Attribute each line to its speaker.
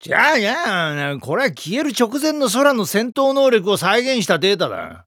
Speaker 1: じゃあこれは消える直前の空の戦闘能力を再現したデータだ。